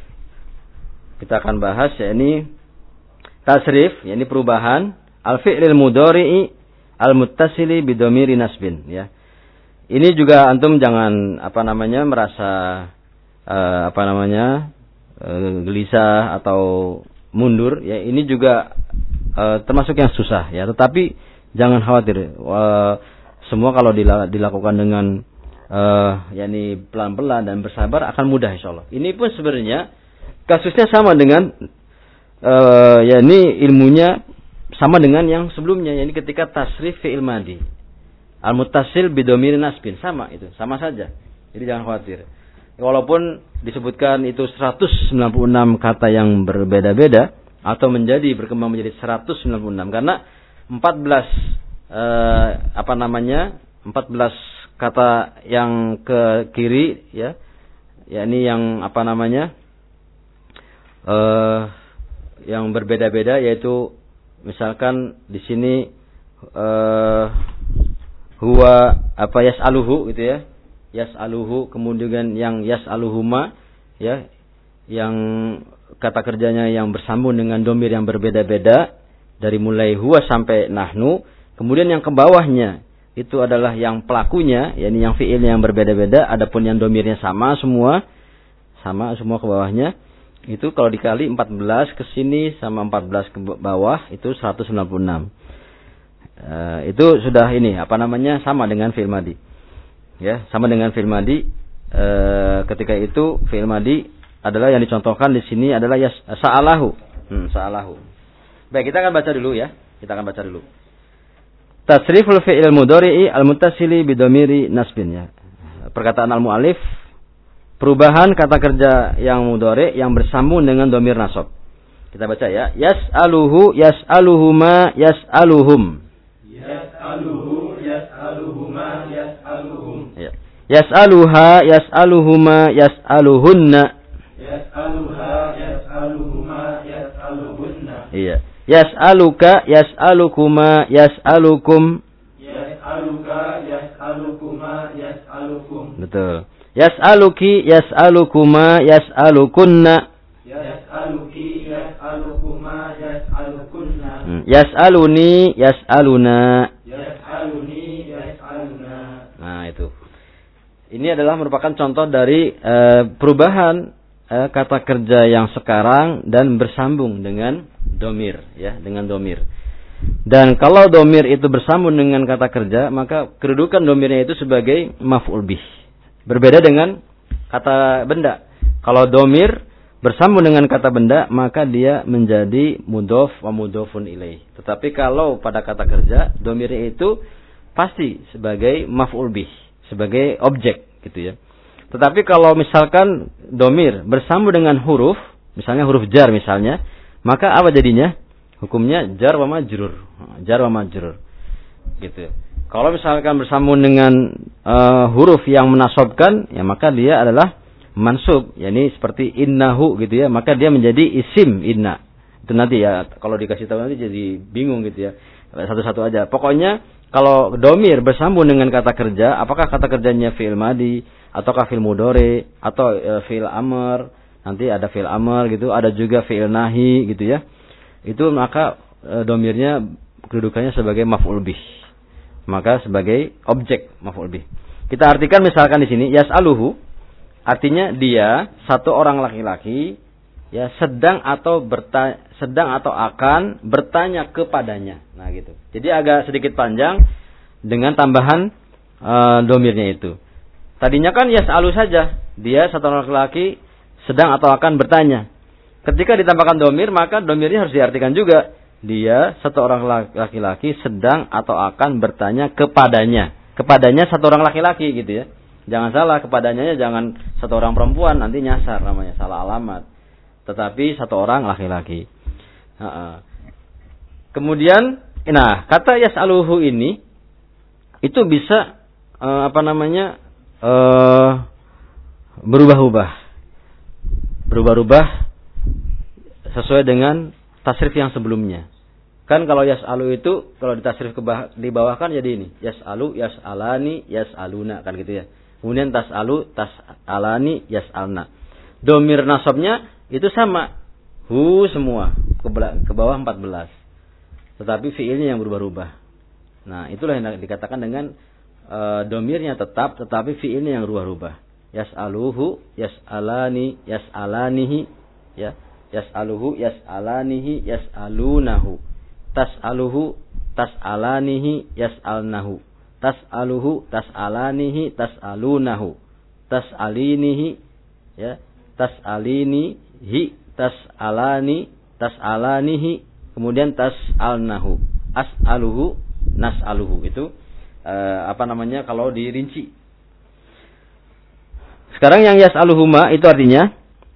Kita akan bahas yakni tasrif, yakni perubahan al-fi'lil mudhari'i al-muttasili bidhamiri nasbin ya. Ini juga antum jangan apa namanya merasa Uh, apa namanya uh, gelisah atau mundur ya, ini juga uh, termasuk yang susah ya, tetapi jangan khawatir, uh, semua kalau dilakukan dengan uh, yakni pelan-pelan dan bersabar akan mudah insyaallah. Ini pun sebenarnya kasusnya sama dengan uh, yakni ilmunya sama dengan yang sebelumnya, yakni ketika tasrif fi'il madi al-muttasil bidhamir nasbin, sama itu, sama saja. Jadi jangan khawatir. Walaupun disebutkan itu seratus sembilan puluh enam kata yang berbeda-beda atau menjadi berkembang menjadi seratus sembilan puluh enam karena empat belas eh, apa namanya empat belas kata yang ke kiri ya, yakni yang apa namanya eh, yang berbeda-beda, yaitu misalkan di sini eh, huwa apa yas'aluhu gitu ya, yas'aluhu, kemudian yang yas'aluhuma ya, yang kata kerjanya yang bersambung dengan domir yang berbeda-beda dari mulai huwa sampai nahnu. Kemudian yang ke bawahnya itu adalah yang pelakunya, yakni yang fi'ilnya yang berbeda-beda, adapun yang domirnya sama semua, sama semua ke bawahnya. Itu kalau dikali empat belas ke sini sama empat belas ke bawah itu seratus sembilan puluh enam. Uh, itu sudah ini apa namanya sama dengan fi'il madi. Ya, sama dengan fi'il madi. E, ketika itu fi'il madi adalah yang dicontohkan di sini adalah yas sa'alahu. Hmm, sa'alahu. Baik, kita akan baca dulu ya. Kita akan baca dulu. Tasriful fi'il mudhari'i al-muttasili bidhamiri nasbin ya. Perkataan al-mu'allif, perubahan kata kerja yang mudhari' yang bersambung dengan dhamir nasab. Kita baca ya. Yas'aluhu, yas'aluhuma, yas'aluhum. Yas'aluhu, yas'aluhuma, yas'aluhum. Ya. Yas'aluha, yas'aluhuma, yas'aluhunna. Yas'aluha, yas'aluhuma, yas'aluhunna. Iya. Yas'aluka, yas'alukuma, yas'alukum. Yas'aluka, yas'alukuma, yas'alukum. Betul. Yas'aluki, yas'alukuma, yas'alukunna. Yas'aluki, yas'alukuma, yas'alukunna. Hmm. Yas'aluni, yas'aluna. Yas'aluni, yas'aluna. Nah, itu. Ini adalah merupakan contoh dari uh, perubahan uh, kata kerja yang sekarang dan bersambung dengan domir, ya, dengan domir. Dan kalau domir itu bersambung dengan kata kerja, maka kedudukan domirnya itu sebagai maf'ul bih. Berbeda dengan kata benda. Kalau domir bersambung dengan kata benda, maka dia menjadi mudhof wa mudhofun ilaih. Tetapi kalau pada kata kerja, domirnya itu pasti sebagai maf'ul bih, sebagai objek gitu ya. Tetapi kalau misalkan domir bersambung dengan huruf, misalnya huruf jar misalnya, maka apa jadinya? Hukumnya jar wa majrur. Jar wa majrur. Gitu. Kalau misalkan bersambung dengan uh, huruf yang menasabkan, ya maka dia adalah mansub, yakni seperti innahu gitu ya, maka dia menjadi isim inna. Itu nanti ya, kalau dikasih tahu nanti jadi bingung gitu ya. Satu-satu aja. Pokoknya kalau domir bersambung dengan kata kerja, apakah kata kerjanya fi'il madi, ataukah fi'il mudhari, atau e, fi'il amr, nanti ada fi'il amr gitu, ada juga fi'il nahi gitu ya. Itu maka e, domirnya kedudukannya sebagai maf'ul bih. Maka sebagai objek maf'ul bih. Kita artikan misalkan di sini yas'aluhu, artinya dia satu orang laki-laki ya sedang atau berta, sedang atau akan bertanya kepadanya. Nah gitu. Jadi agak sedikit panjang dengan tambahan e, domirnya itu. Tadinya kan yas'alu saja, dia satu orang laki-laki sedang atau akan bertanya. Ketika ditambahkan domir, maka domirnya harus diartikan juga. Dia satu orang laki-laki sedang atau akan bertanya kepadanya. Kepadanya satu orang laki-laki gitu ya. Jangan salah, kepadanya jangan satu orang perempuan, nanti nyasar namanya, salah alamat. Tetapi satu orang laki-laki. Kemudian, nah kata yas'aluhu ini itu bisa uh, apa namanya uh, berubah-ubah, berubah-ubah sesuai dengan tasrif yang sebelumnya. Kan kalau yas'alu itu kalau ditasrif ke bawah, di bawah kan jadi ini yas'alu, yas'alani, yas'aluna kan gitu ya. Kemudian tas'alu, tas'alani, yas'alna. Domir nasabnya itu sama, hu semua ke, ke bawah empat belas. Tetapi fiilnya yang berubah-ubah. Nah, itulah yang dikatakan dengan e, domirnya tetap tetapi fiilnya yang berubah-ubah. Yas'aluhu, yas'alani, yas'alanihi, ya. Yas'aluhu, yas'alanihi, yas'alunahu. Tas'aluhu, tas'alanihi, yas'alnahu. Tas'aluhu, tas'alanihi, tas'alunahu. Tas'alinihi, ya. Tas'alinihi, tas'alani, tas'alanihi, kemudian tas'alnahu. As'aluhu, nas'aluhu. Itu eh, apa namanya kalau dirinci. Sekarang yang yas'aluhuma itu artinya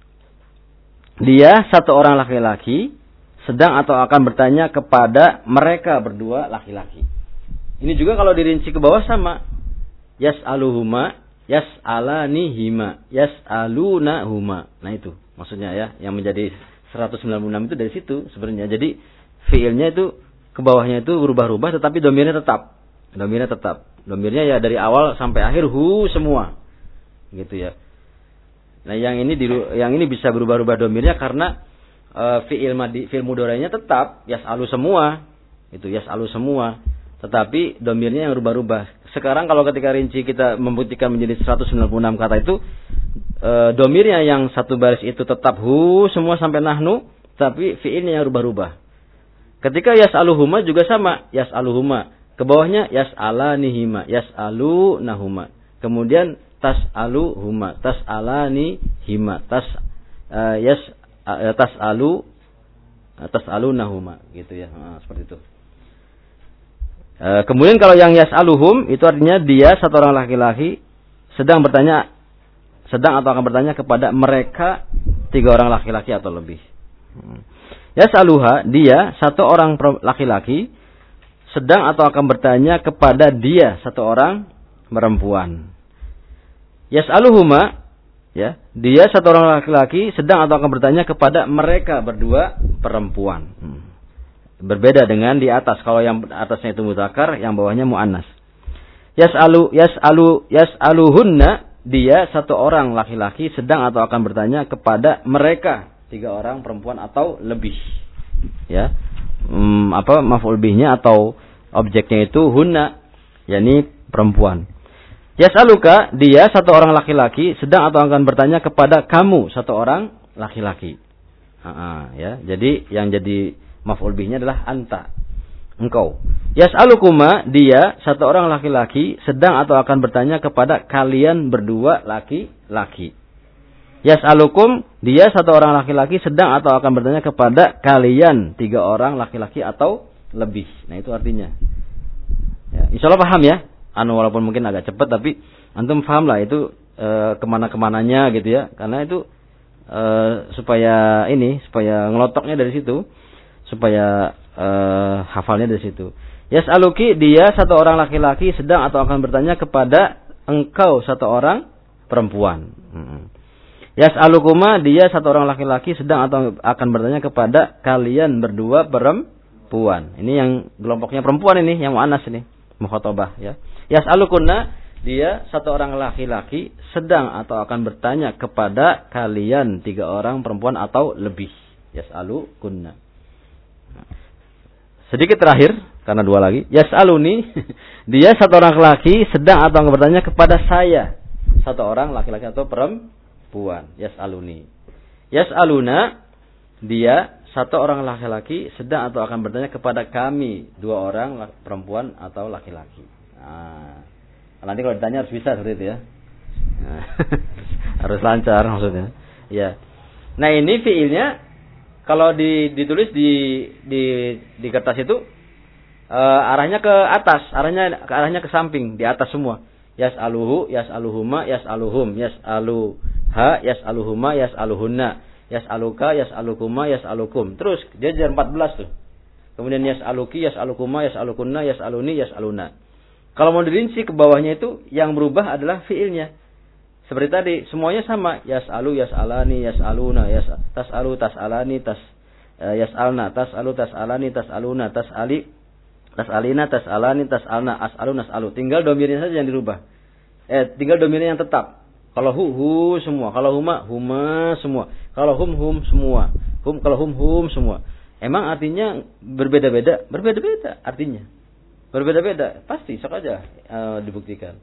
dia satu orang laki-laki sedang atau akan bertanya kepada mereka berdua laki-laki. Ini juga kalau dirinci ke bawah sama. Yas'aluhuma, yas'alanihima, yas'alunahuma. Nah itu maksudnya ya, yang menjadi seratus sembilan puluh enam itu dari situ sebenarnya. Jadi fiilnya itu ke bawahnya itu berubah-ubah tetapi domirnya tetap. Domirnya tetap. Domirnya ya dari awal sampai akhir hu semua. Gitu ya. Nah, yang ini di, yang ini bisa berubah-ubah domirnya karena e, fiil madi fiil mudhari'nya tetap yas'alu semua. Itu yas'alu semua. Tetapi domirnya yang berubah-ubah. Sekarang kalau ketika rinci kita membuktikan menjadi seratus sembilan puluh enam kata itu e, domirnya yang satu baris itu tetap hu semua sampai nahnu, tapi fiilnya yang berubah-ubah. Ketika yas'aluhuma juga sama, yas'aluhuma. Ke bawahnya yas'alanihima, yas'alunahuma. Kemudian tas'aluhuma, tas'alanihima, tas uh, yas uh, tas'alu uh, tas'alunahuma gitu ya. Nah, seperti itu. Uh, kemudian kalau yang yas'aluhum itu artinya dia satu orang laki-laki sedang bertanya sedang atau akan bertanya kepada mereka tiga orang laki-laki atau lebih. Hmm. Yas'aluha dia satu orang laki-laki sedang atau akan bertanya kepada dia satu orang perempuan. Yas'aluhuma ya, dia satu orang laki-laki sedang atau akan bertanya kepada mereka berdua perempuan. Hmm. Berbeda dengan di atas. Kalau yang atasnya itu mudzakkar, yang bawahnya muannas. Yas'alu yas'alu yas'aluhunna, dia satu orang laki-laki sedang atau akan bertanya kepada mereka tiga orang perempuan atau lebih. Ya. Hmm, apa maf'ul bihnya atau objeknya itu hunna, yakni perempuan. Yas'aluka, dia satu orang laki-laki sedang atau akan bertanya kepada kamu satu orang laki-laki. Ha-ha, ya. Jadi yang jadi maf'ul bihnya adalah anta, engkau. Yas'alukuma, dia satu orang laki-laki sedang atau akan bertanya kepada kalian berdua laki-laki. Yas'alukum, dia satu orang laki-laki sedang atau akan bertanya kepada kalian tiga orang laki-laki atau lebih. Nah itu artinya. Ya, insya Allah paham ya. Anu walaupun mungkin agak cepat tapi antum paham lah itu e, kemana-kemananya gitu ya. Karena itu e, supaya ini supaya ngelotoknya dari situ, supaya e, hafalnya dari situ. Yas'aluki, dia satu orang laki-laki sedang atau akan bertanya kepada engkau satu orang perempuan. Hmm. Yas'alukuma, dia satu orang laki-laki sedang atau akan bertanya kepada kalian berdua perempuan. Ini yang kelompoknya perempuan ini, yang mu'annas ini, mukhatabah ya. Yas'alukunna, dia satu orang laki-laki sedang atau akan bertanya kepada kalian tiga orang perempuan atau lebih. Yas'alukunna. Sedikit terakhir karena dua lagi. Yas'aluni, dia satu orang laki sedang atau akan bertanya kepada saya satu orang laki-laki atau perempuan. Yas'aluni. Yas'aluna, dia satu orang laki-laki sedang atau akan bertanya kepada kami dua orang perempuan atau laki-laki. Nah, nanti kalau ditanya harus bisa seperti itu ya. Nah, harus lancar maksudnya. Ya. Nah ini fiilnya kalau di, ditulis di di di kertas itu uh, arahnya ke atas, arahnya ke arahnya ke samping, di atas semua. Yas'aluhu, yas'aluhuma, yas'aluhum, yas'aluha, yas'aluhuma, yas'aluhunna, yas'aluka, yas'alukuma, yas'alukum. Terus dia jadi empat belas tuh. Kemudian yas'aluki, yas'alukuma, yas'alukunna, yas'aluni, yas'aluna. Kalau mau dirinci ke bawahnya itu yang berubah adalah fiilnya. Seperti tadi, semuanya sama. Yas'alu, yas'alani, yas'aluna, yas tas'alu, tas'alani, tas uh, yas'alna, tas'alu, tas'alani, tas'aluna, tas'ali, tas'alina, tas'alani, tas'alna, as'alu, nas'alu. Tinggal domirnya saja yang dirubah. Eh, tinggal domirnya yang tetap. Kalau hu, hu semua. Kalau huma, huma semua. Kalau hum, hum semua. Hum, kalau hum, hum semua. Emang artinya berbeda-beda? Berbeda-beda artinya. Berbeda-beda. Pasti, sok aja uh, dibuktikan.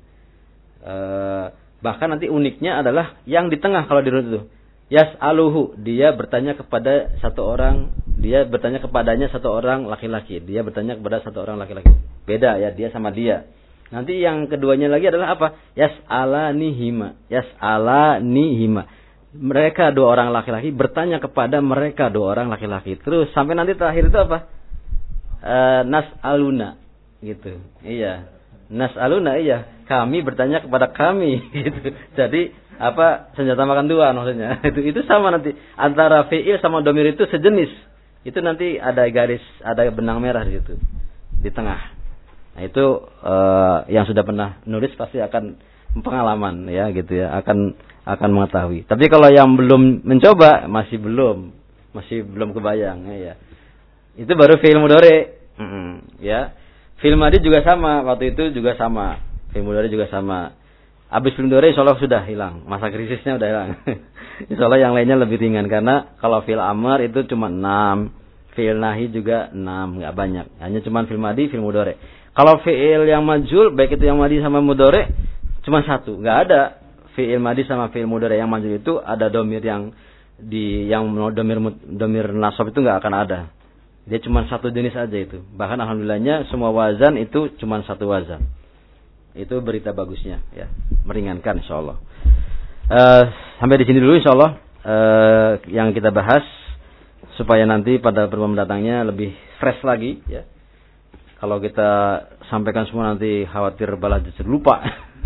Uh, bahkan nanti uniknya adalah yang di tengah kalau dirunut itu. Yas'aluhu, dia bertanya kepada satu orang, dia bertanya kepadanya satu orang laki-laki. Dia bertanya kepada satu orang laki-laki. Beda ya, dia sama dia. Nanti yang keduanya lagi adalah apa? Yas'alanihima. Yas'alanihima. Mereka dua orang laki-laki bertanya kepada mereka dua orang laki-laki. Terus sampai nanti terakhir itu apa? E, nas'aluna. Gitu. Iya. Nas'aluna, iya. Kami bertanya kepada kami. Gitu. Jadi apa, senjata makan dua maksudnya. Itu itu sama nanti. Antara fi'il sama domir itu sejenis. Itu nanti ada garis, ada benang merah gitu. Di tengah. Nah itu uh, yang sudah pernah nulis pasti akan pengalaman ya gitu ya, akan akan mengetahui. Tapi kalau yang belum mencoba masih belum, masih belum kebayang ya. Itu baru fi'il mudhari. Mm-hmm, ya. Fi'il madhi juga sama, waktu itu juga sama. Fi'il mudhari juga sama. Habis fi'il mudhari insyaallah sudah hilang, masa krisisnya udah hilang. Insyaallah yang lainnya lebih ringan karena kalau fi'il amr itu cuma enam, fi'il nahi juga enam, enggak banyak. Hanya cuma fi'il madhi, fi'il mudhari. Kalau fi'il yang majhul, baik itu yang madhi sama mudhari, cuma satu. Enggak ada fi'il madhi sama fi'il mudhari. Yang majhul itu ada domir yang di yang domir domir nasab itu enggak akan ada. Dia cuma satu jenis aja itu. Bahkan alhamdulillahnya semua wazan itu cuma satu wazan. Itu berita bagusnya ya, meringankan insyaallah. Uh, sampai di sini dulu insyaallah uh, yang kita bahas supaya nanti pada pertemuan mendatangnya lebih fresh lagi ya. Kalau kita sampaikan semua nanti khawatir balah justru lupa.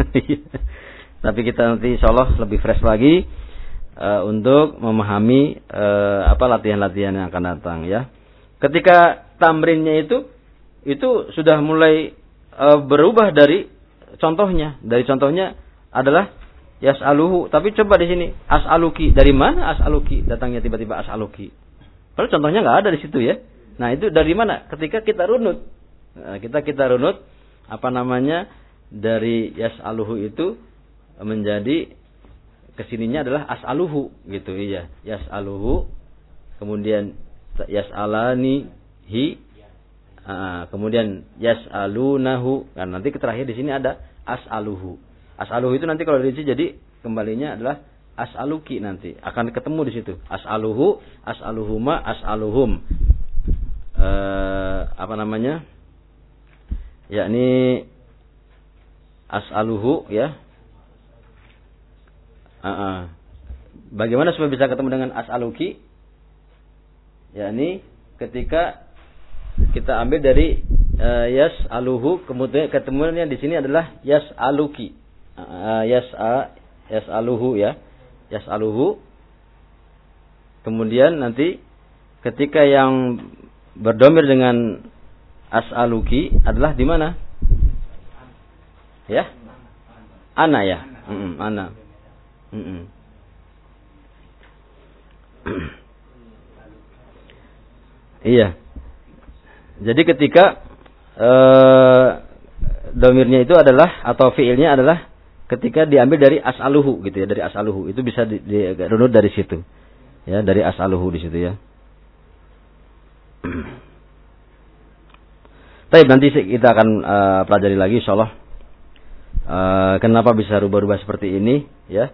Tapi kita nanti insyaallah lebih fresh lagi uh, untuk memahami uh, apa latihan-latihan yang akan datang ya. Ketika tamrinnya itu itu sudah mulai uh, berubah dari contohnya. Dari contohnya adalah yas'aluhu, tapi coba di sini as'aluki. Dari mana as'aluki? Datangnya tiba-tiba as'aluki. Kalau contohnya enggak ada di situ ya. Nah, itu dari mana? Ketika kita runut. Nah, kita kita runut apa namanya dari yas'aluhu itu menjadi kesininya adalah as'aluhu gitu iya yas'aluhu, kemudian yas'alani hi, uh, kemudian yas'alunahu. Nah, nanti terakhir di sini ada as'aluhu. As'aluhu itu nanti kalau dirinci jadi kembalinya adalah as'aluki, nanti akan ketemu di situ as'aluhu, as'aluhuma, as'aluhum. Uh, apa namanya? Yakni as'aluhu ya. Uh-uh. Bagaimana supaya bisa ketemu dengan as'aluki? Yakni ketika kita ambil dari uh, yas'aluhu, kemudian ketemuannya di sini adalah yas'aluki. Uh, yas'a yas'aluhu ya. Yas'aluhu. Kemudian nanti ketika yang berdomir dengan as'aluki adalah di mana? Ya? Ana ya? Mm-mm, ana. Mm-mm. Iya. Jadi ketika ee, domirnya itu adalah atau fiilnya adalah ketika diambil dari as'aluhu gitu ya, dari as'aluhu. Itu bisa di, di runut dari situ. Ya, dari as'aluhu di situ ya. Baik, nanti kita akan uh, pelajari lagi insyaallah. Uh, kenapa bisa rubah-rubah seperti ini ya?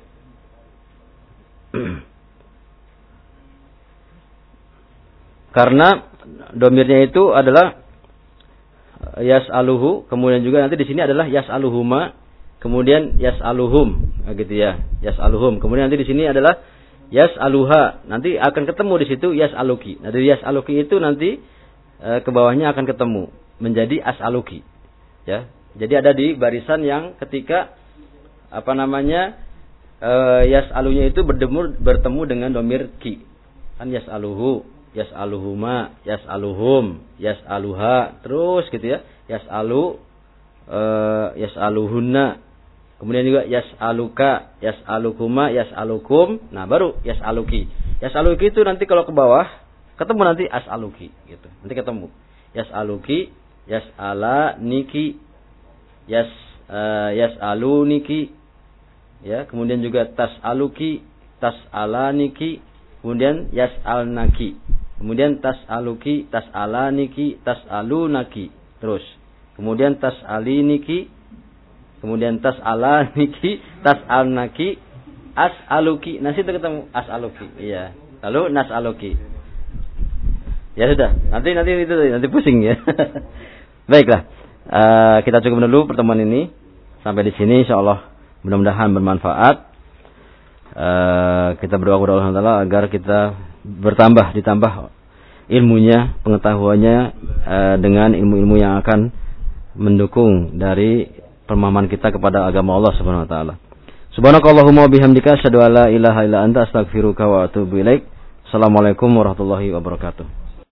Karena domirnya itu adalah yas'aluhu, kemudian juga nanti di sini adalah yas'aluhuma, kemudian yas'aluhum, gitu ya. Yas'aluhum. Kemudian nanti di sini adalah yas'aluha. Nanti akan ketemu di situ yas'aluki. Nah, dari yas'aluki itu nanti ke bawahnya akan ketemu menjadi as'aluki ya. Jadi ada di barisan yang ketika apa namanya e, yas'alunya itu bertemu bertemu dengan domir ki. Kan yas'aluhu, yas'aluhuma, yas'aluhum, yas'aluha, terus gitu ya. Yas'alu uh, yas'aluhunna. Kemudian juga yas'aluka, yas'alukuma, yas'alukum. Nah, baru yas'aluki. Yas'aluki itu nanti kalau ke bawah ketemu nanti as'aluki gitu. Nanti ketemu. Yas'aluki, yas'alaniki, yas uh, yas'aluniki. Ya, kemudian juga tas'aluki, tas'alaniki, kemudian yas'alnaki. Kemudian tas'aluki, tas'alaniki, tas'alunaki. Terus. Kemudian tas'aliniki, kemudian tas'alaniki, tas'alnaki, as'aluki. Nah, situ ketemu as'aluki. Iya. Lalu nas'aluki. Ya sudah. Nanti nanti itu nanti pusing ya. Baiklah. Uh, kita cukup dulu pertemuan ini. Sampai di sini insyaallah mudah-mudahan bermanfaat. Uh, kita berdoa kepada Allah Taala agar kita bertambah ditambah ilmunya, pengetahuannya uh, dengan ilmu-ilmu yang akan mendukung dari pemahaman kita kepada agama Allah Subhanahu wa taala. Subhanakallahumma bihamdika asyhadu an la ilaha illa anta astaghfiruka wa atubu ilaik. Assalamualaikum warahmatullahi wabarakatuh.